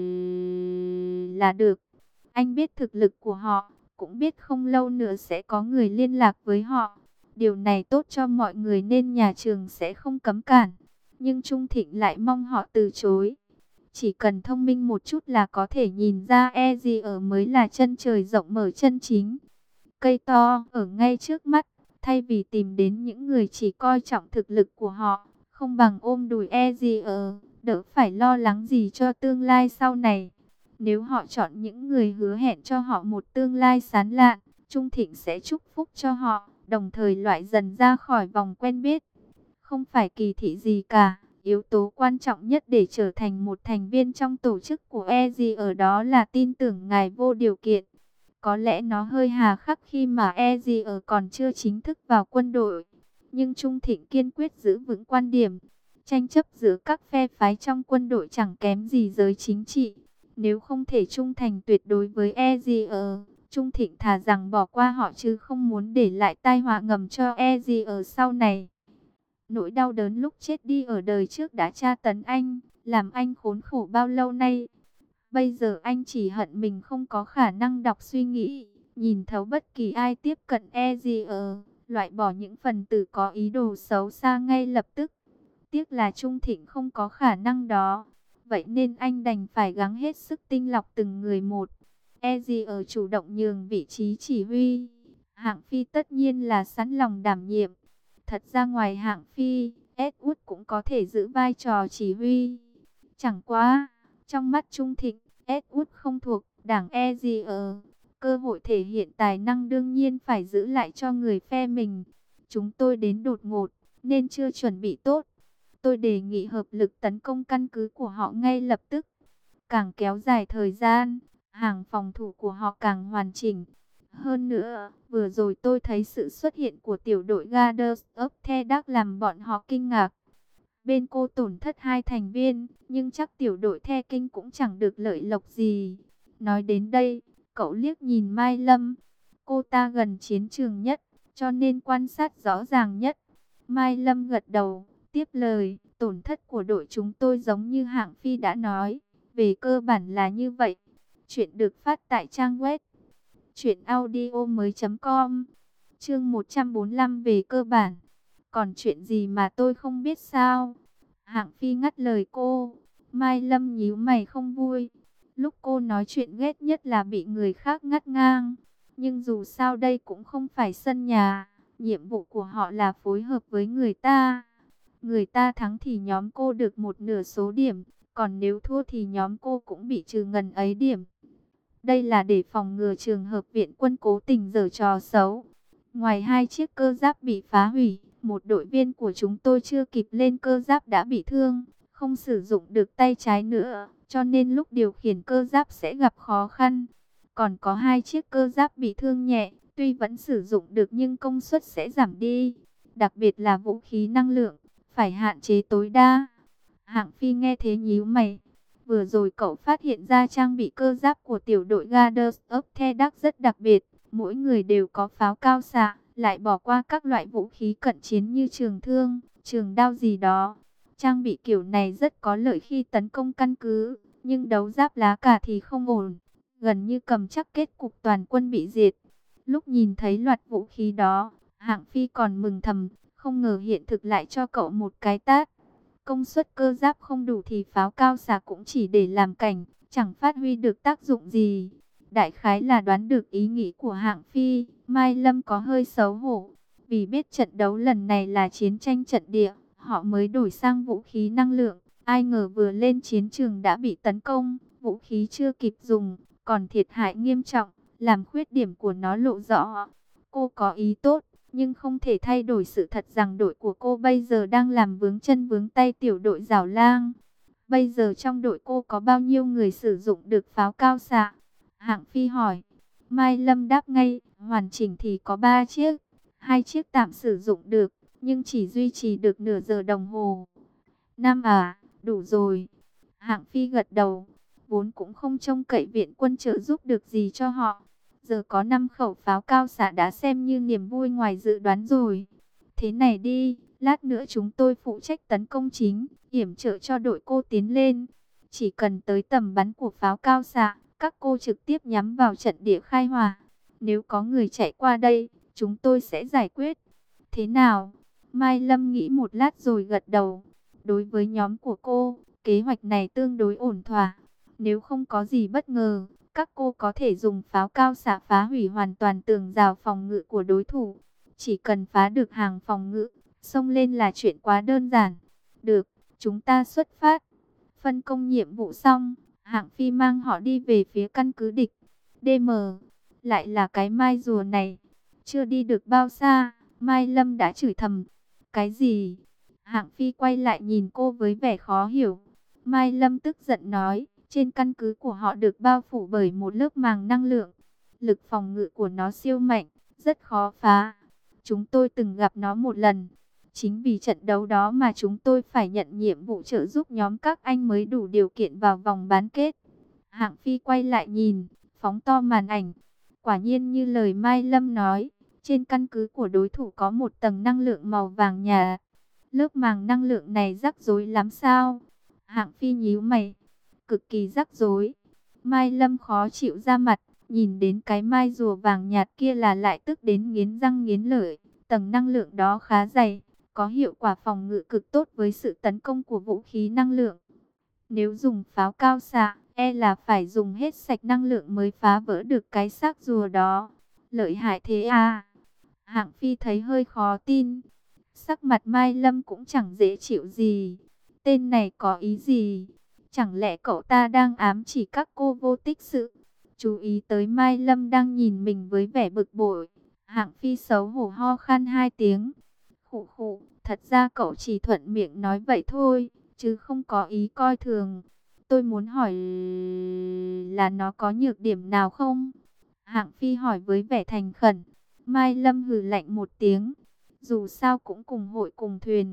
là được. Anh biết thực lực của họ, cũng biết không lâu nữa sẽ có người liên lạc với họ. Điều này tốt cho mọi người nên nhà trường sẽ không cấm cản. Nhưng Trung Thịnh lại mong họ từ chối. Chỉ cần thông minh một chút là có thể nhìn ra EZ mới là chân trời rộng mở chân chính. Cây to ở ngay trước mắt, thay vì tìm đến những người chỉ coi trọng thực lực của họ, không bằng ôm đùi EZ, đỡ phải lo lắng gì cho tương lai sau này. Nếu họ chọn những người hứa hẹn cho họ một tương lai sáng lạn, Trung Thịnh sẽ chúc phúc cho họ, đồng thời loại dần ra khỏi vòng quen biết. Không phải kỳ thị gì cả, yếu tố quan trọng nhất để trở thành một thành viên trong tổ chức của EZ ở đó là tin tưởng ngài vô điều kiện. Có lẽ nó hơi hà khắc khi mà EZ còn chưa chính thức vào quân đội, nhưng Trung Thịnh kiên quyết giữ vững quan điểm. Tranh chấp giữa các phe phái trong quân đội chẳng kém gì giới chính trị. Nếu không thể trung thành tuyệt đối với EZ, Trung Thịnh thà rằng bỏ qua họ chứ không muốn để lại tai họa ngầm cho EZ sau này. Nỗi đau đớn lúc chết đi ở đời trước đã tra tấn anh, làm anh khốn khổ bao lâu nay. Bây giờ anh chỉ hận mình không có khả năng đọc suy nghĩ, nhìn thấu bất kỳ ai tiếp cận EZ, loại bỏ những phần tử có ý đồ xấu xa ngay lập tức. Tiếc là Trung Thịnh không có khả năng đó. Vậy nên anh đành phải gắng hết sức tinh lọc từng người một. EZ chủ động nhường vị trí chỉ huy. Hạng Phi tất nhiên là sẵn lòng đảm nhiệm. Thật ra ngoài Hạng Phi, Edward cũng có thể giữ vai trò chỉ huy. Chẳng quá, trong mắt Trung Thịnh, Edward không thuộc đảng EZ. Cơ hội thể hiện tài năng đương nhiên phải giữ lại cho người phe mình. Chúng tôi đến đột ngột, nên chưa chuẩn bị tốt. Tôi đề nghị hợp lực tấn công căn cứ của họ ngay lập tức. Càng kéo dài thời gian, hàng phòng thủ của họ càng hoàn chỉnh. Hơn nữa, vừa rồi tôi thấy sự xuất hiện của tiểu đội Guardians of the Dark làm bọn họ kinh ngạc. Bên cô tổn thất 2 thành viên, nhưng chắc tiểu đội The Kinh cũng chẳng được lợi lộc gì. Nói đến đây, cậu liếc nhìn Mai Lâm. Cô ta gần chiến trường nhất, cho nên quan sát rõ ràng nhất. Mai Lâm gật đầu, tiếp lời, tổn thất của đội chúng tôi giống như Hạng Phi đã nói. Về cơ bản là như vậy. Chuyện được phát tại trang web truyệnaudiomoi.com. Chương 145 về cơ bản. Còn chuyện gì mà tôi không biết sao? Hạng Phi ngắt lời cô. Mai Lâm nhíu mày không vui. Lúc cô nói chuyện ghét nhất là bị người khác ngắt ngang. Nhưng dù sao đây cũng không phải sân nhà. Nhiệm vụ của họ là phối hợp với người ta. Người ta thắng thì nhóm cô được 1/2 số điểm. Còn nếu thua thì nhóm cô cũng bị trừ ngần ấy điểm. Đây là để phòng ngừa trường hợp viện quân cố tình giở trò xấu. Ngoài 2 chiếc cơ giáp bị phá hủy, một đội viên của chúng tôi chưa kịp lên cơ giáp đã bị thương, không sử dụng được tay trái nữa, cho nên lúc điều khiển cơ giáp sẽ gặp khó khăn. Còn có 2 chiếc cơ giáp bị thương nhẹ, tuy vẫn sử dụng được nhưng công suất sẽ giảm đi. Đặc biệt là vũ khí năng lượng, phải hạn chế tối đa. Hạng Phi nghe thế nhíu mày. Vừa rồi cậu phát hiện ra trang bị cơ giáp của tiểu đội Guardians of the Dark rất đặc biệt. Mỗi người đều có pháo cao xạ, lại bỏ qua các loại vũ khí cận chiến như trường thương, trường đao gì đó. Trang bị kiểu này rất có lợi khi tấn công căn cứ, nhưng đấu giáp lá cà thì không ổn. Gần như cầm chắc kết cục toàn quân bị diệt. Lúc nhìn thấy loạt vũ khí đó, Hạng Phi còn mừng thầm, không ngờ hiện thực lại cho cậu một cái tát. Công suất cơ giáp không đủ thì pháo cao xạ cũng chỉ để làm cảnh, chẳng phát huy được tác dụng gì. Đại khái là đoán được ý nghĩ của Hạng Phi, Mai Lâm có hơi xấu hổ. Vì biết trận đấu lần này là chiến tranh trận địa, họ mới đổi sang vũ khí năng lượng. Ai ngờ vừa lên chiến trường đã bị tấn công, vũ khí chưa kịp dùng, còn thiệt hại nghiêm trọng, làm khuyết điểm của nó lộ rõ. Cô có ý tốt, nhưng không thể thay đổi sự thật rằng đội của cô bây giờ đang làm vướng chân vướng tay tiểu đội Giảo Lang. Bây giờ trong đội cô có bao nhiêu người sử dụng được pháo cao xạ? Hạng Phi hỏi. Mai Lâm đáp ngay, hoàn chỉnh thì có 3 chiếc. 2 chiếc tạm sử dụng được, nhưng chỉ duy trì được nửa giờ đồng hồ. Nam à, đủ rồi. Hạng Phi gật đầu. Vốn cũng không trông cậy viện quân trợ giúp được gì cho họ. Giờ có 5 khẩu pháo cao xạ đã xem như niềm vui ngoài dự đoán rồi. Thế này đi, lát nữa chúng tôi phụ trách tấn công chính, yểm trợ cho đội cô tiến lên. Chỉ cần tới tầm bắn của pháo cao xạ, các cô trực tiếp nhắm vào trận địa khai hỏa. Nếu có người chạy qua đây, chúng tôi sẽ giải quyết. Thế nào? Mai Lâm nghĩ một lát rồi gật đầu. Đối với nhóm của cô, kế hoạch này tương đối ổn thỏa. Nếu không có gì bất ngờ, các cô có thể dùng pháo cao xạ phá hủy hoàn toàn tường rào phòng ngự của đối thủ. Chỉ cần phá được hàng phòng ngự, xông lên là chuyện quá đơn giản. Được, chúng ta xuất phát. Phân công nhiệm vụ xong, Hạng Phi mang họ đi về phía căn cứ địch. DM, lại là cái Mai rùa này. Chưa đi được bao xa, Mai Lâm đã chửi thầm. Cái gì? Hạng Phi quay lại nhìn cô với vẻ khó hiểu. Mai Lâm tức giận nói, trên căn cứ của họ được bao phủ bởi một lớp màng năng lượng. Lực phòng ngự của nó siêu mạnh, rất khó phá. Chúng tôi từng gặp nó một lần. Chính vì trận đấu đó mà chúng tôi phải nhận nhiệm vụ trợ giúp nhóm các anh mới đủ điều kiện vào vòng bán kết. Hạng Phi quay lại nhìn, phóng to màn ảnh. Quả nhiên như lời Mai Lâm nói, trên căn cứ của đối thủ có một tầng năng lượng màu vàng nhạt. Lớp màng năng lượng này rắc rối lắm sao? Hạng Phi nhíu mày, cực kỳ rắc rối. Mai Lâm khó chịu ra mặt, nhìn đến cái mai rùa vàng nhạt kia là lại tức đến nghiến răng nghiến lợi. Tầng năng lượng đó khá dày, có hiệu quả phòng ngự cực tốt với sự tấn công của vũ khí năng lượng. Nếu dùng pháo cao xạ, là phải dùng hết sạch năng lượng mới phá vỡ được cái xác rùa đó. Lợi hại thế à? Hạng Phi thấy hơi khó tin. Sắc mặt Mai Lâm cũng chẳng dễ chịu gì. Tên này có ý gì? Chẳng lẽ cậu ta đang ám chỉ các cô vô tích sự? Chú ý tới Mai Lâm đang nhìn mình với vẻ bực bội. Hạng Phi xấu hổ ho khan 2 tiếng. Khụ khụ, thật ra cậu chỉ thuận miệng nói vậy thôi, chứ không có ý coi thường. Tôi muốn hỏi là nó có nhược điểm nào không? Hạng Phi hỏi với vẻ thành khẩn. Mai Lâm hừ lạnh một tiếng. Dù sao cũng cùng hội cùng thuyền,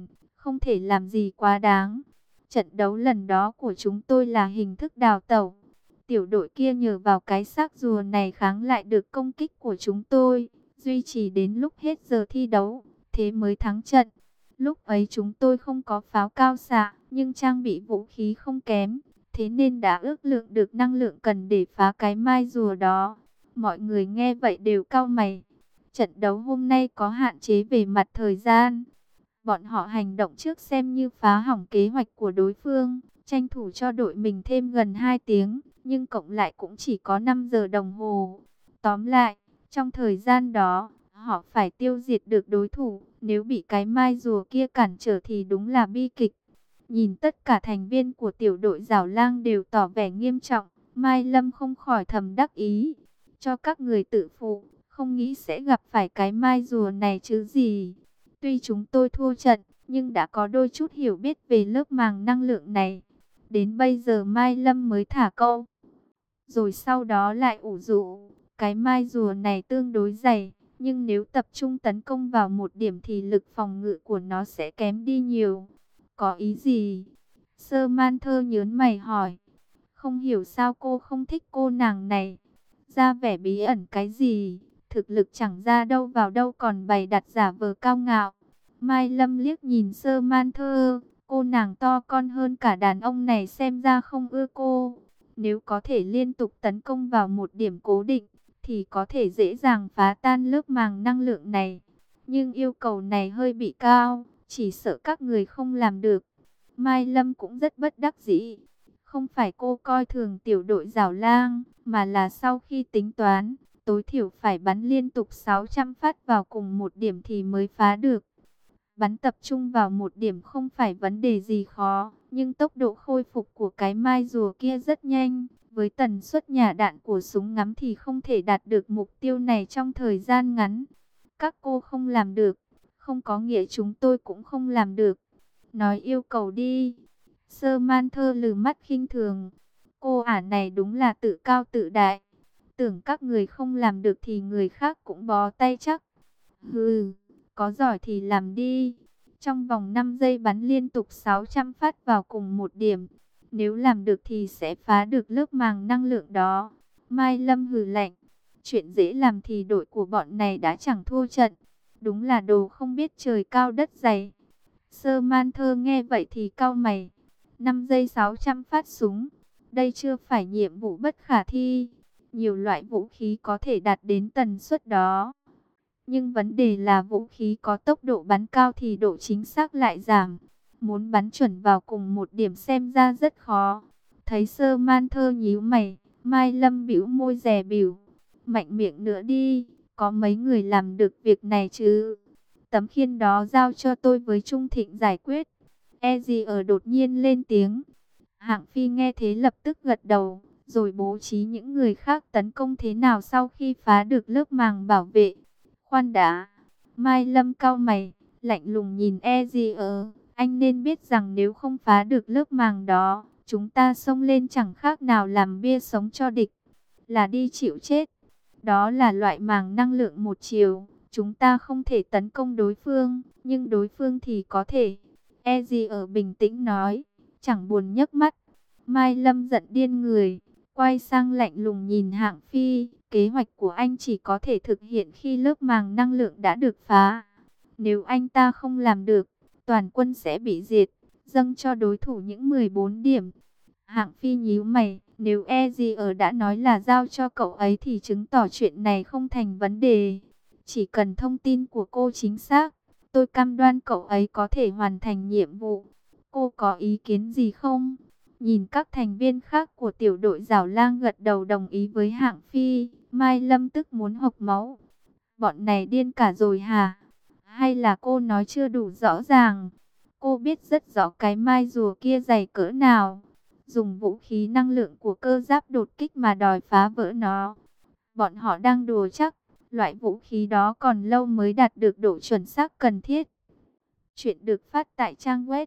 không thể làm gì quá đáng. Trận đấu lần đó của chúng tôi là hình thức đào tẩu. Tiểu đội kia nhờ vào cái xác rùa này kháng lại được công kích của chúng tôi, duy trì đến lúc hết giờ thi đấu, thế mới thắng trận. Lúc ấy chúng tôi không có pháo cao xạ, nhưng trang bị vũ khí không kém, thế nên đã ước lượng được năng lượng cần để phá cái mai rùa đó. Mọi người nghe vậy đều cau mày. Trận đấu hôm nay có hạn chế về mặt thời gian. Bọn họ hành động trước xem như phá hỏng kế hoạch của đối phương, tranh thủ cho đội mình thêm gần 2 tiếng, nhưng cộng lại cũng chỉ có 5 giờ đồng hồ. Tóm lại, trong thời gian đó, họ phải tiêu diệt được đối thủ, nếu bị cái mai rùa kia cản trở thì đúng là bi kịch. Nhìn tất cả thành viên của tiểu đội Giảo Lang đều tỏ vẻ nghiêm trọng, Mai Lâm không khỏi thầm đắc ý. Cho các người tự phụ, không nghĩ sẽ gặp phải cái mai rùa này chứ gì. Tuy chúng tôi thua trận, nhưng đã có đôi chút hiểu biết về lớp màng năng lượng này. Đến bây giờ Mai Lâm mới thả câu. Rồi sau đó lại ủ rũ, cái mai rùa này tương đối dày, nhưng nếu tập trung tấn công vào một điểm thì lực phòng ngự của nó sẽ kém đi nhiều. Có ý gì? Sơ Man Thơ nhớn mày hỏi. Không hiểu sao cô không thích cô nàng này. Ra vẻ bí ẩn cái gì? Thực lực chẳng ra đâu vào đâu còn bày đặt giả vờ cao ngạo. Mai Lâm liếc nhìn Sơ Man Thơ. Cô nàng to con hơn cả đàn ông này xem ra không ưa cô. Nếu có thể liên tục tấn công vào một điểm cố định, thì có thể dễ dàng phá tan lớp màng năng lượng này. Nhưng yêu cầu này hơi bị cao, chỉ sợ các người không làm được. Mai Lâm cũng rất bất đắc dĩ. Không phải cô coi thường tiểu đội Giảo Lang, mà là sau khi tính toán, tối thiểu phải bắn liên tục 600 phát vào cùng một điểm thì mới phá được. Bắn tập trung vào một điểm không phải vấn đề gì khó, nhưng tốc độ khôi phục của cái mai rùa kia rất nhanh. Với tần suất nhả đạn của súng ngắm thì không thể đạt được mục tiêu này trong thời gian ngắn. Các cô không làm được, không có nghĩa chúng tôi cũng không làm được. Nói yêu cầu đi. Sơ Man Thơ lừ mắt khinh thường. Cô ả này đúng là tự cao tự đại. Tưởng các người không làm được thì người khác cũng bó tay chắc. Hừ, có giỏi thì làm đi. Trong vòng 5 giây bắn liên tục 600 phát vào cùng một điểm. Nếu làm được thì sẽ phá được lớp màng năng lượng đó. Mai Lâm hừ lạnh. Chuyện dễ làm thì đội của bọn này đã chẳng thua trận. Đúng là đồ không biết trời cao đất dày. Sơ Man Thơ nghe vậy thì cau mày. 5 giây 600 phát súng. Đây chưa phải nhiệm vụ bất khả thi. Nhiều loại vũ khí có thể đạt đến tần suất đó. Nhưng vấn đề là vũ khí có tốc độ bắn cao thì độ chính xác lại giảm. Muốn bắn chuẩn vào cùng một điểm xem ra rất khó. Thấy Sơ Man Thơ nhíu mày, Mai Lâm bĩu môi dè bỉu. Mạnh miệng nữa đi, có mấy người làm được việc này chứ. Tấm khiên đó giao cho tôi với Trung Thịnh giải quyết. E gì ở đột nhiên lên tiếng. Hạng Phi nghe thế lập tức gật đầu, rồi bố trí những người khác tấn công thế nào sau khi phá được lớp màng bảo vệ. Khoan đã, Mai Lâm cau mày, lạnh lùng nhìn E gì ở. Anh nên biết rằng nếu không phá được lớp màng đó, chúng ta xông lên chẳng khác nào làm bia sống cho địch. Là đi chịu chết. Đó là loại màng năng lượng một chiều. Chúng ta không thể tấn công đối phương, nhưng đối phương thì có thể. E gì ở bình tĩnh nói, chẳng buồn nhấc mắt. Mai Lâm giận điên người, quay sang lạnh lùng nhìn Hạng Phi. Kế hoạch của anh chỉ có thể thực hiện khi lớp màng năng lượng đã được phá. Nếu anh ta không làm được, toàn quân sẽ bị diệt, dâng cho đối thủ những 14 điểm. Hạng Phi nhíu mày, nếu E gì ở đã nói là giao cho cậu ấy thì chứng tỏ chuyện này không thành vấn đề. Chỉ cần thông tin của cô chính xác, tôi cam đoan cậu ấy có thể hoàn thành nhiệm vụ. Cô có ý kiến gì không? Nhìn các thành viên khác của tiểu đội Giảo Lang gật đầu đồng ý với Hạng Phi, Mai Lâm tức muốn hộc máu. Bọn này điên cả rồi hả? Hay là cô nói chưa đủ rõ ràng? Cô biết rất rõ cái mai rùa kia dày cỡ nào. Dùng vũ khí năng lượng của cơ giáp đột kích mà đòi phá vỡ nó. Bọn họ đang đùa chắc. Loại vũ khí đó còn lâu mới đạt được độ chuẩn xác cần thiết. Chuyện được phát tại trang web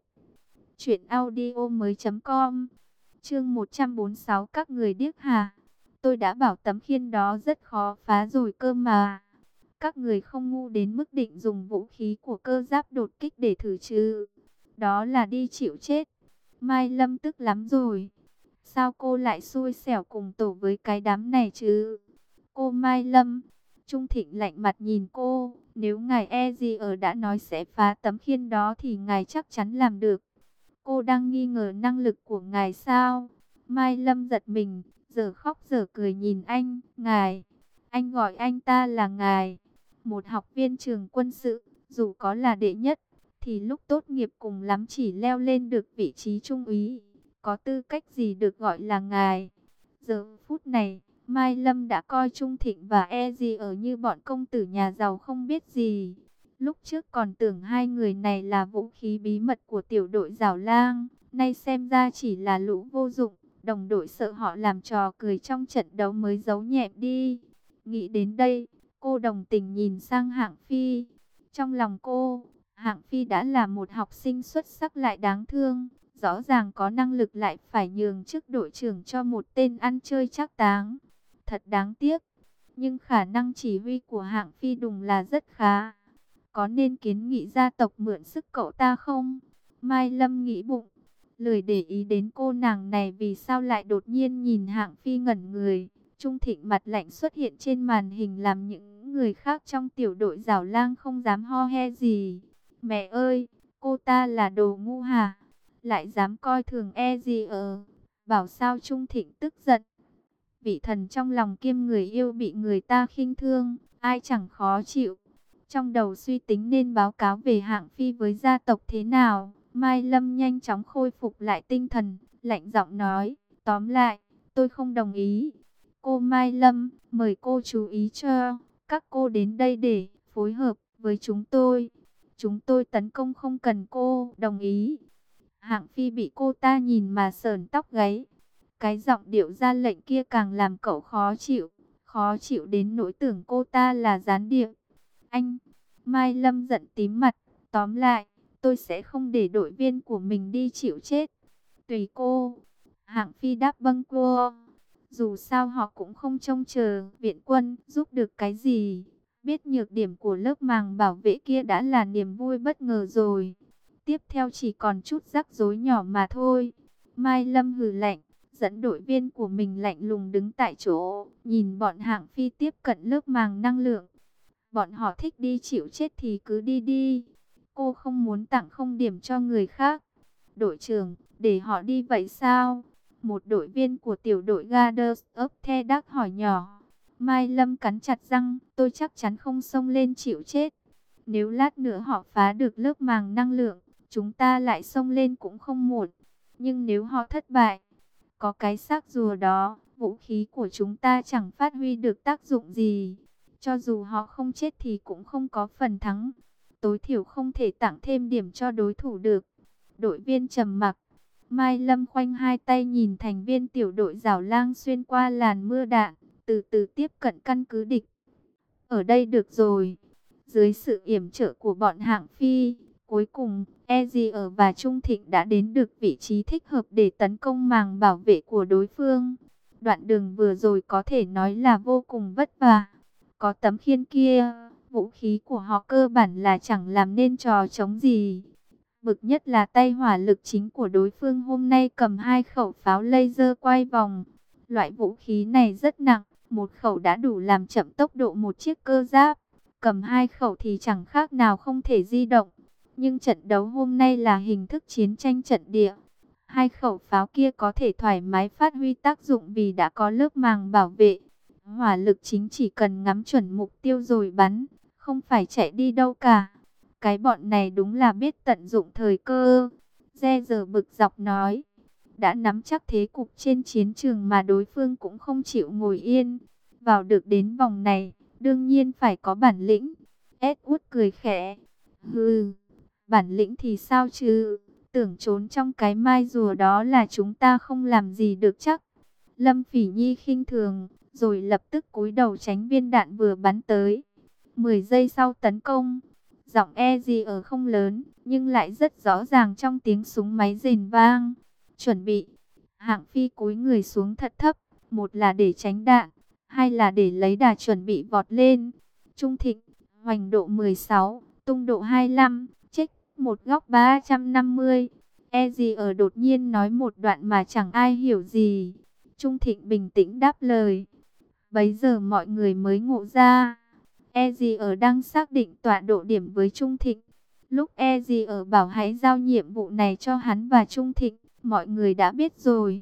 truyệnaudiomoi.com. Chương 146 các người điếc hả? Tôi đã bảo tấm khiên đó rất khó phá rồi cơ mà. Các người không ngu đến mức định dùng vũ khí của cơ giáp đột kích để thử chứ? đó là đi chịu chết. Mai Lâm tức lắm rồi. Sao cô lại xui xẻo cùng tổ với cái đám này chứ? Cô Mai Lâm, Trung Thịnh lạnh mặt nhìn cô. Nếu ngài e gì ở đã nói sẽ phá tấm khiên đó thì ngài chắc chắn làm được. Cô đang nghi ngờ năng lực của ngài sao? Mai Lâm giật mình, giờ khóc giờ cười nhìn anh. Ngài, anh gọi anh ta là ngài. Một học viên trường quân sự, dù có là đệ nhất, thì lúc tốt nghiệp cùng lắm chỉ leo lên được vị trí trung úy. Có tư cách gì được gọi là ngài? Giờ phút này, Mai Lâm đã coi Trung Thịnh và E gì ở như bọn công tử nhà giàu không biết gì. Lúc trước còn tưởng hai người này là vũ khí bí mật của tiểu đội Giảo Lang, nay xem ra chỉ là lũ vô dụng, đồng đội sợ họ làm trò cười trong trận đấu mới giấu nhẹm đi. Nghĩ đến đây, cô đồng tình nhìn sang Hạng Phi. Trong lòng cô, Hạng Phi đã là một học sinh xuất sắc lại đáng thương, rõ ràng có năng lực lại phải nhường chức đội trưởng cho một tên ăn chơi trác táng. Thật đáng tiếc, nhưng khả năng chỉ huy của Hạng Phi đúng là rất khá. Có nên kiến nghị gia tộc mượn sức cậu ta không? Mai Lâm nghĩ bụng, lười để ý đến cô nàng này vì sao lại đột nhiên nhìn Hạng Phi ngẩn người. Trung Thịnh mặt lạnh xuất hiện trên màn hình làm những người khác trong tiểu đội Giảo Lang không dám ho he gì. Mẹ ơi, cô ta là đồ ngu hả? Lại dám coi thường e gì ở. Bảo sao Trung Thịnh tức giận. Vị thần trong lòng kiêm người yêu bị người ta khinh thương, ai chẳng khó chịu. Trong đầu suy tính nên báo cáo về Hạng Phi với gia tộc thế nào. Mai Lâm nhanh chóng khôi phục lại tinh thần, lạnh giọng nói, tóm lại, tôi không đồng ý. Cô Mai Lâm, mời cô chú ý cho, các cô đến đây để phối hợp với chúng tôi. Chúng tôi tấn công không cần cô đồng ý. Hạng Phi bị cô ta nhìn mà sởn tóc gáy. Cái giọng điệu ra lệnh kia càng làm cậu khó chịu đến nỗi tưởng cô ta là gián điệp. Anh, Mai Lâm giận tím mặt, tóm lại, tôi sẽ không để đội viên của mình đi chịu chết. Tùy cô. Hạng Phi đáp vâng cô. Dù sao họ cũng không trông chờ viện quân giúp được cái gì. Biết nhược điểm của lớp màng bảo vệ kia đã là niềm vui bất ngờ rồi. Tiếp theo chỉ còn chút rắc rối nhỏ mà thôi. Mai Lâm hừ lạnh, dẫn đội viên của mình lạnh lùng đứng tại chỗ, nhìn bọn Hạng Phi tiếp cận lớp màng năng lượng. Bọn họ thích đi chịu chết thì cứ đi đi. Cô không muốn tặng không điểm cho người khác. Đội trưởng, để họ đi vậy sao? Một đội viên của tiểu đội Guardians of the Dark hỏi nhỏ. Mai Lâm cắn chặt răng, tôi chắc chắn không xông lên chịu chết. Nếu lát nữa họ phá được lớp màng năng lượng, chúng ta lại xông lên cũng không muộn. Nhưng nếu họ thất bại, có cái xác rùa đó, vũ khí của chúng ta chẳng phát huy được tác dụng gì. Cho dù họ không chết thì cũng không có phần thắng. Tối thiểu không thể tặng thêm điểm cho đối thủ được. Đội viên trầm mặc. Mai Lâm khoanh hai tay nhìn thành viên tiểu đội Giảo Lang xuyên qua làn mưa đạn, từ từ tiếp cận căn cứ địch. Ở đây được rồi. Dưới sự yểm trợ của bọn Hạng Phi, cuối cùng, Ezier và Trung Thịnh đã đến được vị trí thích hợp để tấn công màng bảo vệ của đối phương. Đoạn đường vừa rồi có thể nói là vô cùng vất vả. Có tấm khiên kia, vũ khí của họ cơ bản là chẳng làm nên trò trống gì. Bực nhất là tay hỏa lực chính của đối phương hôm nay cầm 2 khẩu pháo laser quay vòng. Loại vũ khí này rất nặng, một khẩu đã đủ làm chậm tốc độ một chiếc cơ giáp. Cầm 2 khẩu thì chẳng khác nào không thể di động. Nhưng trận đấu hôm nay là hình thức chiến tranh trận địa. 2 khẩu pháo kia có thể thoải mái phát huy tác dụng vì đã có lớp màng bảo vệ. Hỏa lực chính chỉ cần ngắm chuẩn mục tiêu rồi bắn, không phải chạy đi đâu cả. Cái bọn này đúng là biết tận dụng thời cơ. Re giờ bực dọc nói, đã nắm chắc thế cục trên chiến trường mà đối phương cũng không chịu ngồi yên. Vào được đến vòng này, đương nhiên phải có bản lĩnh. Edward cười khẽ, hừ, bản lĩnh thì sao chứ, tưởng trốn trong cái mai rùa đó là chúng ta không làm gì được chắc. Lâm Phỉ Nhi khinh thường, rồi lập tức cúi đầu tránh viên đạn vừa bắn tới. 10 giây sau tấn công, giọng e gì ở không lớn, nhưng lại rất rõ ràng trong tiếng súng máy rền vang. Chuẩn bị, Hạng Phi cúi người xuống thật thấp, một là để tránh đạn, hai là để lấy đà chuẩn bị vọt lên. Trung Thịnh, hoành độ 16, tung độ 25, check. một góc 350. Ezier đột nhiên nói một đoạn mà chẳng ai hiểu gì. Trung Thịnh bình tĩnh đáp lời. Bấy giờ mọi người mới ngộ ra. Ezier đang xác định tọa độ điểm với Trung Thịnh. Lúc Ezier bảo hãy giao nhiệm vụ này cho hắn và Trung Thịnh, mọi người đã biết rồi.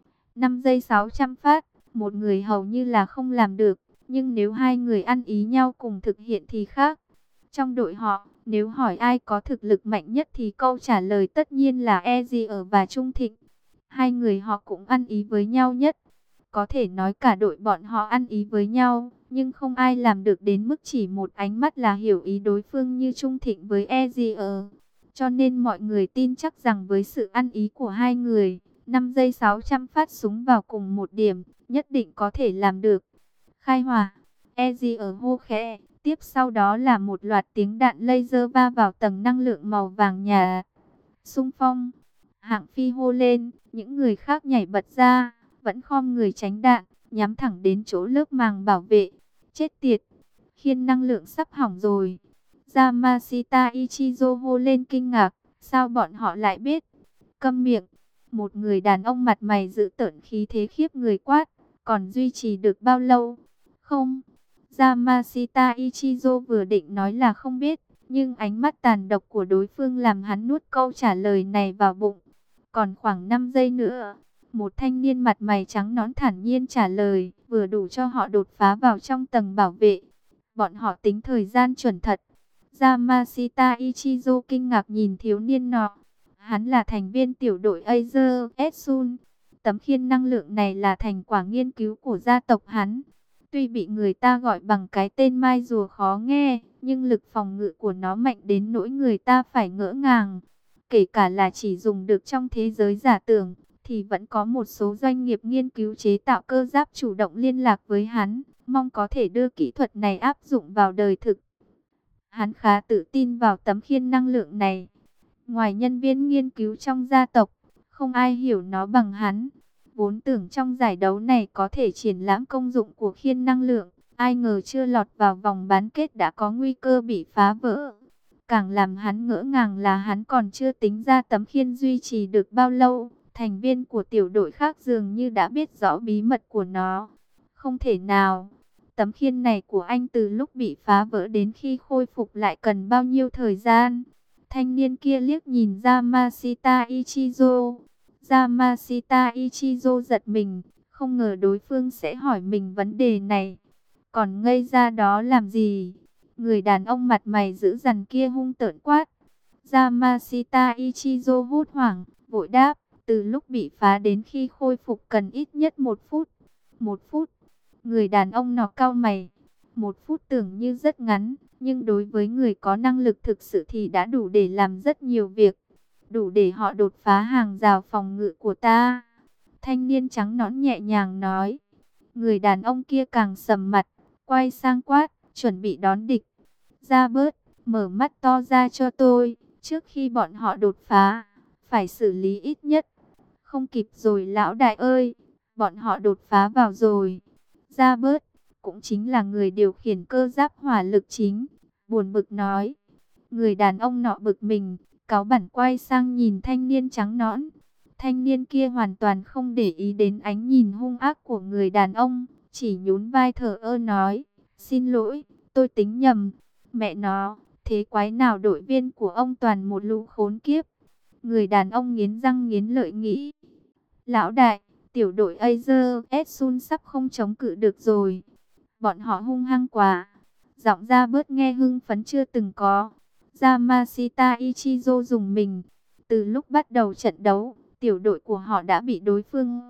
5 giây 600 phát, một người hầu như là không làm được. Nhưng nếu hai người ăn ý nhau cùng thực hiện thì khác. Trong đội họ, nếu hỏi ai có thực lực mạnh nhất thì câu trả lời tất nhiên là Ezier và Trung Thịnh. Hai người họ cũng ăn ý với nhau nhất. Có thể nói cả đội bọn họ ăn ý với nhau, nhưng không ai làm được đến mức chỉ một ánh mắt là hiểu ý đối phương như Trung Thịnh với Ezier. Cho nên mọi người tin chắc rằng với sự ăn ý của hai người, 5 giây 600 phát súng vào cùng một điểm, nhất định có thể làm được. Khai hỏa, Ezier hô khẽ, tiếp sau đó là một loạt tiếng đạn laser va vào tầng năng lượng màu vàng nhà. Xung phong, Hạng Phi hô lên, những người khác nhảy bật ra, vẫn khom người tránh đạn, nhắm thẳng đến chỗ lớp màng bảo vệ. Chết tiệt, khiên năng lượng sắp hỏng rồi. Yamashita Ichizo hô lên kinh ngạc, sao bọn họ lại biết? Câm miệng, một người đàn ông mặt mày dữ tợn khí thế khiếp người quát, còn duy trì được bao lâu? Không, Yamashita Ichizo vừa định nói là không biết, nhưng ánh mắt tàn độc của đối phương làm hắn nuốt câu trả lời này vào bụng. Còn khoảng 5 giây nữa. Một thanh niên mặt mày trắng nõn thản nhiên trả lời, vừa đủ cho họ đột phá vào trong tầng bảo vệ. Bọn họ tính thời gian chuẩn thật. Yamashita Ichizo kinh ngạc nhìn thiếu niên nọ. Hắn là thành viên tiểu đội Aizer Etsun. Tấm khiên năng lượng này là thành quả nghiên cứu của gia tộc hắn. Tuy bị người ta gọi bằng cái tên mai rùa khó nghe, nhưng lực phòng ngự của nó mạnh đến nỗi người ta phải ngỡ ngàng. Kể cả là chỉ dùng được trong thế giới giả tưởng, thì vẫn có một số doanh nghiệp nghiên cứu chế tạo cơ giáp chủ động liên lạc với hắn, mong có thể đưa kỹ thuật này áp dụng vào đời thực. Hắn khá tự tin vào tấm khiên năng lượng này. Ngoài nhân viên nghiên cứu trong gia tộc, không ai hiểu nó bằng hắn. Vốn tưởng trong giải đấu này có thể triển lãm công dụng của khiên năng lượng, ai ngờ chưa lọt vào vòng bán kết đã có nguy cơ bị phá vỡ. Càng làm hắn ngỡ ngàng là hắn còn chưa tính ra tấm khiên duy trì được bao lâu. Thành viên của tiểu đội khác dường như đã biết rõ bí mật của nó. Không thể nào. Tấm khiên này của anh từ lúc bị phá vỡ đến khi khôi phục lại cần bao nhiêu thời gian? Thanh niên kia liếc nhìn Yamashita Ichizo. Yamashita Ichizo giật mình. Không ngờ đối phương sẽ hỏi mình vấn đề này. Còn ngây ra đó làm gì? Người đàn ông mặt mày dữ dằn kia hung tợn quát. Yamashita Ichizo hốt hoảng, vội đáp. Từ lúc bị phá đến khi khôi phục cần ít nhất 1 phút. 1 phút. Người đàn ông nọ cau mày. 1 phút tưởng như rất ngắn, nhưng đối với người có năng lực thực sự thì đã đủ để làm rất nhiều việc. Đủ để họ đột phá hàng rào phòng ngự của ta. Thanh niên trắng nõn nhẹ nhàng nói. Người đàn ông kia càng sầm mặt, quay sang quát, chuẩn bị đón địch. Ra bớt, mở mắt to ra cho tôi, trước khi bọn họ đột phá, phải xử lý ít nhất. Không kịp rồi lão đại ơi, bọn họ đột phá vào rồi. Ra bớt, cũng chính là người điều khiển cơ giáp hỏa lực chính, buồn bực nói. Người đàn ông nọ bực mình, cáu bẳn quay sang nhìn thanh niên trắng nõn. Thanh niên kia hoàn toàn không để ý đến ánh nhìn hung ác của người đàn ông, chỉ nhún vai thờ ơ nói, xin lỗi, tôi tính nhầm. Mẹ nó, thế quái nào đội viên của ông toàn một lũ khốn kiếp. Người đàn ông nghiến răng nghiến lợi nghĩ. Lão đại, tiểu đội Aizer Etsun sắp không chống cự được rồi. Bọn họ hung hăng quá. Giọng ra bớt nghe hưng phấn chưa từng có. Yamashita Ichizo dùng mình. Từ lúc bắt đầu trận đấu, tiểu đội của họ đã bị đối phương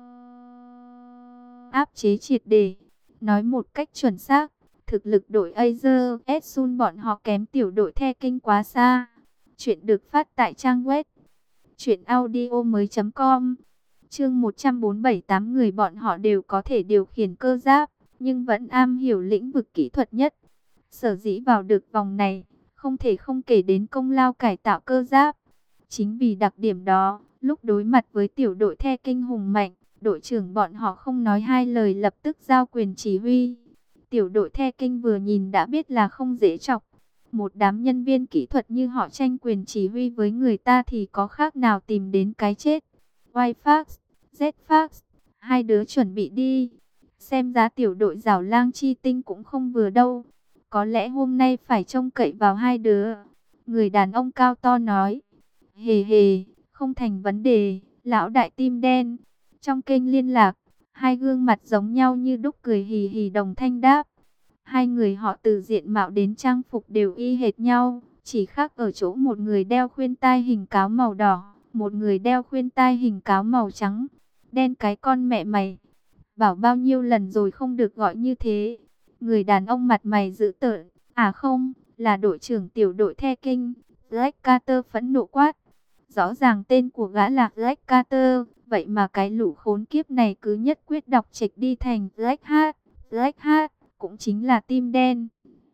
áp chế triệt để. Nói một cách chuẩn xác, thực lực đội Aizer Etsun bọn họ kém tiểu đội The Kinh quá xa. Chuyện được phát tại trang web truyệnaudiomoi.com. Chương 147, 8 người bọn họ đều có thể điều khiển cơ giáp, nhưng vẫn am hiểu lĩnh vực kỹ thuật nhất. Sở dĩ vào được vòng này, không thể không kể đến công lao cải tạo cơ giáp. Chính vì đặc điểm đó, lúc đối mặt với tiểu đội The Kinh hùng mạnh, đội trưởng bọn họ không nói hai lời lập tức giao quyền chỉ huy. Tiểu đội The Kinh vừa nhìn đã biết là không dễ chọc. Một đám nhân viên kỹ thuật như họ tranh quyền chỉ huy với người ta thì có khác nào tìm đến cái chết. Y-Fax, Z-Fax, hai đứa chuẩn bị đi. Xem ra tiểu đội Giảo Lang Chi Tinh cũng không vừa đâu. Có lẽ hôm nay phải trông cậy vào hai đứa. Người đàn ông cao to nói. Hề hề, không thành vấn đề, lão đại tim đen. Trong kênh liên lạc, hai gương mặt giống nhau như đúc cười hì hì đồng thanh đáp. Hai người họ từ diện mạo đến trang phục đều y hệt nhau, chỉ khác ở chỗ một người đeo khuyên tai hình cáo màu đỏ, một người đeo khuyên tai hình cáo màu trắng. Đen cái con mẹ mày, bảo bao nhiêu lần rồi không được gọi như thế. Người đàn ông mặt mày dữ tợn, à không, là đội trưởng tiểu đội The King, Black Carter phẫn nộ quát. Rõ ràng tên của gã là Black Carter, vậy mà cái lũ khốn kiếp này cứ nhất quyết đọc trịch đi thành Black Hat. Black Hat cũng chính là tim đen.